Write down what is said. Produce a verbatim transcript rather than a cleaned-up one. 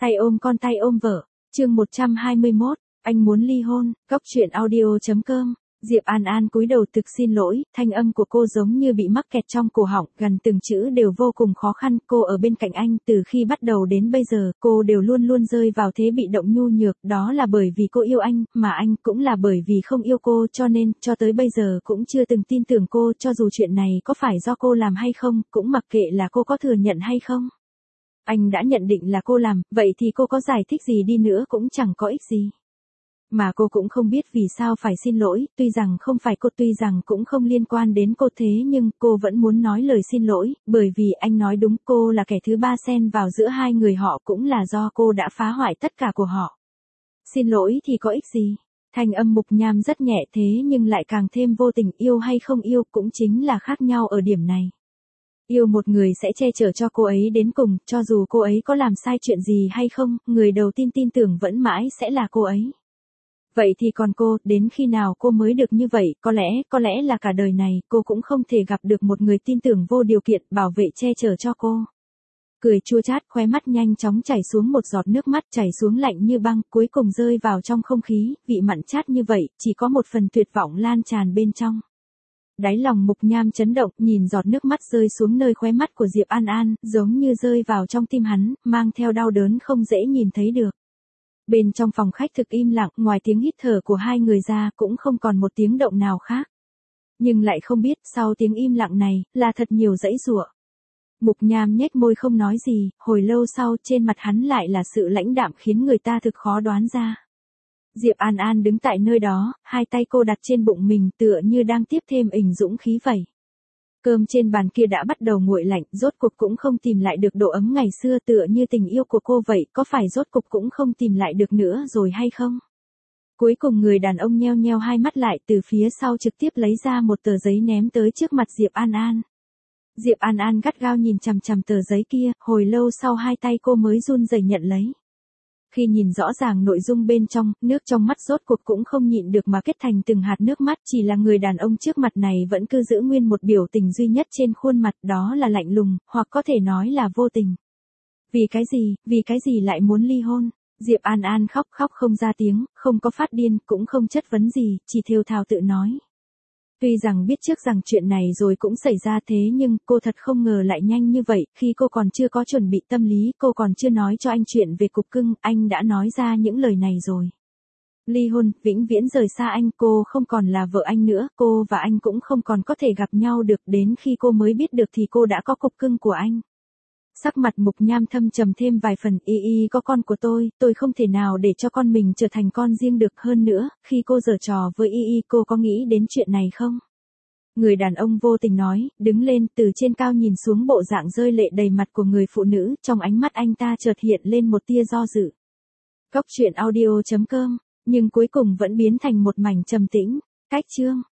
Tay ôm con tay ôm vợ, chương một trăm hai mươi mốt, anh muốn ly hôn, góc truyện audio chấm com. Diệp An An cúi đầu thực xin lỗi, thanh âm của cô giống như bị mắc kẹt trong cổ họng, gần từng chữ đều vô cùng khó khăn. Cô ở bên cạnh anh từ khi bắt đầu đến bây giờ, cô đều luôn luôn rơi vào thế bị động nhu nhược, đó là bởi vì cô yêu anh, mà anh cũng là bởi vì không yêu cô, cho nên, cho tới bây giờ cũng chưa từng tin tưởng cô, cho dù chuyện này có phải do cô làm hay không, cũng mặc kệ là cô có thừa nhận hay không. Anh đã nhận định là cô làm, vậy thì cô có giải thích gì đi nữa cũng chẳng có ích gì. Mà cô cũng không biết vì sao phải xin lỗi, tuy rằng không phải cô, tuy rằng cũng không liên quan đến cô, thế nhưng cô vẫn muốn nói lời xin lỗi, bởi vì anh nói đúng, cô là kẻ thứ ba xen vào giữa hai người họ, cũng là do cô đã phá hoại tất cả của họ. Xin lỗi thì có ích gì? Thanh âm Mục Nham rất nhẹ thế nhưng lại càng thêm vô tình, yêu hay không yêu cũng chính là khác nhau ở điểm này. Yêu một người sẽ che chở cho cô ấy đến cùng, cho dù cô ấy có làm sai chuyện gì hay không, người đầu tiên tin tưởng vẫn mãi sẽ là cô ấy. Vậy thì còn cô, đến khi nào cô mới được như vậy, có lẽ, có lẽ là cả đời này, cô cũng không thể gặp được một người tin tưởng vô điều kiện, bảo vệ che chở cho cô. Cười chua chát, khóe mắt nhanh chóng chảy xuống một giọt nước mắt, chảy xuống lạnh như băng, cuối cùng rơi vào trong không khí, vị mặn chát như vậy, chỉ có một phần tuyệt vọng lan tràn bên trong. Đáy lòng Mục Nham chấn động, nhìn giọt nước mắt rơi xuống nơi khóe mắt của Diệp An An, giống như rơi vào trong tim hắn, mang theo đau đớn không dễ nhìn thấy được. Bên trong phòng khách thực im lặng, ngoài tiếng hít thở của hai người ra cũng không còn một tiếng động nào khác. Nhưng lại không biết, sau tiếng im lặng này, là thật nhiều dãy giụa. Mục Nham nhếch môi không nói gì, hồi lâu sau trên mặt hắn lại là sự lãnh đạm khiến người ta thực khó đoán ra. Diệp An An đứng tại nơi đó, hai tay cô đặt trên bụng mình tựa như đang tiếp thêm ình dũng khí vậy. Cơm trên bàn kia đã bắt đầu nguội lạnh, rốt cục cũng không tìm lại được độ ấm ngày xưa tựa như tình yêu của cô vậy, có phải rốt cục cũng không tìm lại được nữa rồi hay không? Cuối cùng người đàn ông nheo nheo hai mắt lại, từ phía sau trực tiếp lấy ra một tờ giấy ném tới trước mặt Diệp An An. Diệp An An gắt gao nhìn chằm chằm tờ giấy kia, hồi lâu sau hai tay cô mới run rẩy nhận lấy. Khi nhìn rõ ràng nội dung bên trong, nước trong mắt rốt cuộc cũng không nhịn được mà kết thành từng hạt nước mắt, chỉ là người đàn ông trước mặt này vẫn cứ giữ nguyên một biểu tình duy nhất trên khuôn mặt, đó là lạnh lùng, hoặc có thể nói là vô tình. Vì cái gì, vì cái gì lại muốn ly hôn? Diệp An An khóc khóc không ra tiếng, không có phát điên, cũng không chất vấn gì, chỉ thều thào tự nói. Tuy rằng biết trước rằng chuyện này rồi cũng xảy ra thế nhưng cô thật không ngờ lại nhanh như vậy, khi cô còn chưa có chuẩn bị tâm lý, cô còn chưa nói cho anh chuyện về cục cưng, anh đã nói ra những lời này rồi. Ly hôn, vĩnh viễn rời xa anh, cô không còn là vợ anh nữa, cô và anh cũng không còn có thể gặp nhau được, đến khi cô mới biết được thì cô đã có cục cưng của anh. Sắc mặt Mục Nham thâm trầm thêm vài phần, y y có con của tôi, tôi không thể nào để cho con mình trở thành con riêng được, hơn nữa, khi cô giở trò với y y cô có nghĩ đến chuyện này không? Người đàn ông vô tình nói, đứng lên từ trên cao nhìn xuống bộ dạng rơi lệ đầy mặt của người phụ nữ, trong ánh mắt anh ta chợt hiện lên một tia do dự. Góc truyện audio chấm com, nhưng cuối cùng vẫn biến thành một mảnh trầm tĩnh, cách chương.